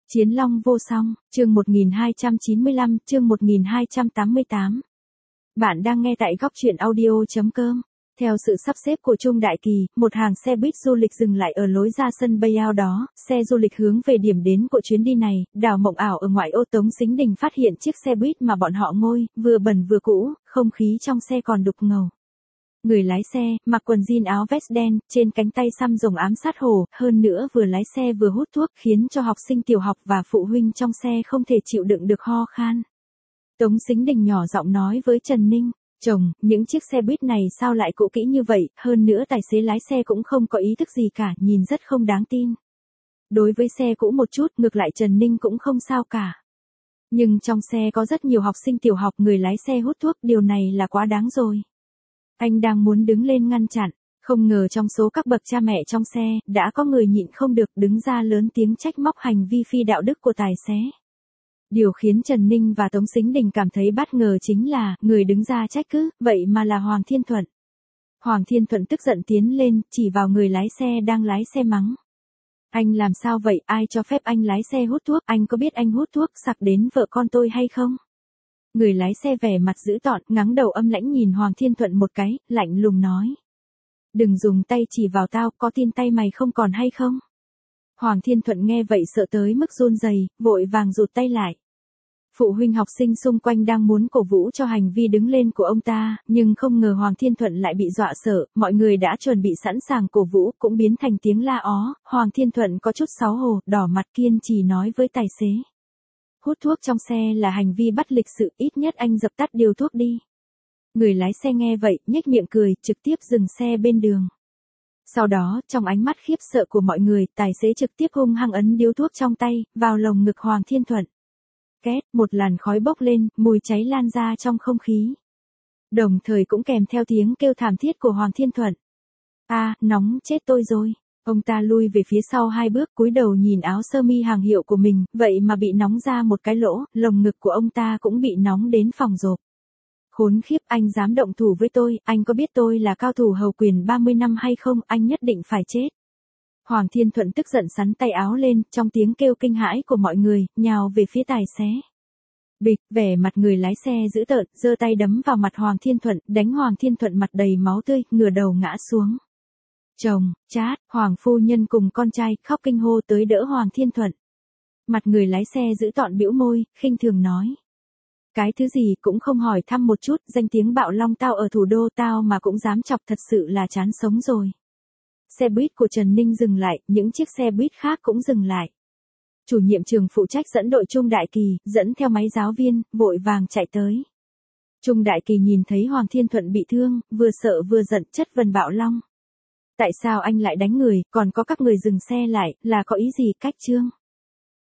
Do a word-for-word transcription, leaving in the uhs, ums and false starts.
Chiến Long vô song, chương một nghìn hai trăm chín mươi lăm, chương một nghìn hai trăm tám mươi tám. Bạn đang nghe tại góc truyện audio chấm com. Theo sự sắp xếp của Trung Đại Kỳ, một hàng xe buýt du lịch dừng lại ở lối ra sân bay ao đó, xe du lịch hướng về điểm đến của chuyến đi này, đảo mộng ảo ở ngoại ô Tống Sính Đình phát hiện chiếc xe buýt mà bọn họ ngồi, vừa bẩn vừa cũ, không khí trong xe còn đục ngầu. Người lái xe, mặc quần jean áo vest đen, trên cánh tay xăm rồng ám sát hổ, hơn nữa vừa lái xe vừa hút thuốc, khiến cho học sinh tiểu học và phụ huynh trong xe không thể chịu đựng được ho khan. Tống Sính Đình nhỏ giọng nói với Trần Ninh, chồng, những chiếc xe buýt này sao lại cũ kỹ như vậy, hơn nữa tài xế lái xe cũng không có ý thức gì cả, nhìn rất không đáng tin. Đối với xe cũ một chút, ngược lại Trần Ninh cũng không sao cả. Nhưng trong xe có rất nhiều học sinh tiểu học, người lái xe hút thuốc, điều này là quá đáng rồi. Anh đang muốn đứng lên ngăn chặn, không ngờ trong số các bậc cha mẹ trong xe, đã có người nhịn không được đứng ra lớn tiếng trách móc hành vi phi đạo đức của tài xế. Điều khiến Trần Ninh và Tống Sính Đình cảm thấy bất ngờ chính là, người đứng ra trách cứ, vậy mà là Hoàng Thiên Thuận. Hoàng Thiên Thuận tức giận tiến lên, chỉ vào người lái xe đang lái xe mắng. Anh làm sao vậy, ai cho phép anh lái xe hút thuốc, anh có biết anh hút thuốc sặc đến vợ con tôi hay không? Người lái xe vẻ mặt dữ tợn, ngáng đầu âm lãnh nhìn Hoàng Thiên Thuận một cái, lạnh lùng nói. Đừng dùng tay chỉ vào tao, có tin tay mày không còn hay không? Hoàng Thiên Thuận nghe vậy sợ tới mức run rẩy, vội vàng rụt tay lại. Phụ huynh học sinh xung quanh đang muốn cổ vũ cho hành vi đứng lên của ông ta, nhưng không ngờ Hoàng Thiên Thuận lại bị dọa sợ, mọi người đã chuẩn bị sẵn sàng cổ vũ, cũng biến thành tiếng la ó. Hoàng Thiên Thuận có chút xấu hổ, đỏ mặt kiên trì nói với tài xế. Hút thuốc trong xe là hành vi bất lịch sự, ít nhất anh dập tắt điều thuốc đi. Người lái xe nghe vậy, nhếch miệng cười, trực tiếp dừng xe bên đường. Sau đó, trong ánh mắt khiếp sợ của mọi người, tài xế trực tiếp hung hăng ấn điếu thuốc trong tay, vào lồng ngực Hoàng Thiên Thuận. Két, một làn khói bốc lên, mùi cháy lan ra trong không khí. Đồng thời cũng kèm theo tiếng kêu thảm thiết của Hoàng Thiên Thuận. A, à, nóng chết tôi rồi. Ông ta lui về phía sau hai bước, cúi đầu nhìn áo sơ mi hàng hiệu của mình, vậy mà bị nóng ra một cái lỗ, lồng ngực của ông ta cũng bị nóng đến phỏng rộp. Khốn khiếp, anh dám động thủ với tôi, anh có biết tôi là cao thủ hầu quyền ba mươi năm hay không, anh nhất định phải chết. Hoàng Thiên Thuận tức giận sắn tay áo lên, trong tiếng kêu kinh hãi của mọi người, nhào về phía tài xế. Bịch, vẻ mặt người lái xe dữ tợn, giơ tay đấm vào mặt Hoàng Thiên Thuận, đánh Hoàng Thiên Thuận mặt đầy máu tươi, ngửa đầu ngã xuống. Chồng, chát, Hoàng phu nhân cùng con trai khóc kinh hô tới đỡ Hoàng Thiên Thuận. Mặt người lái xe giữ tọn bĩu môi, khinh thường nói. Cái thứ gì cũng không hỏi thăm một chút, danh tiếng bạo long tao ở thủ đô tao mà cũng dám chọc, thật sự là chán sống rồi. Xe buýt của Trần Ninh dừng lại, những chiếc xe buýt khác cũng dừng lại. Chủ nhiệm trường phụ trách dẫn đội Trung Đại Kỳ, dẫn theo máy giáo viên, vội vàng chạy tới. Trung Đại Kỳ nhìn thấy Hoàng Thiên Thuận bị thương, vừa sợ vừa giận, chất vấn bạo long. Tại sao anh lại đánh người, còn có các người dừng xe lại, là có ý gì cách trương?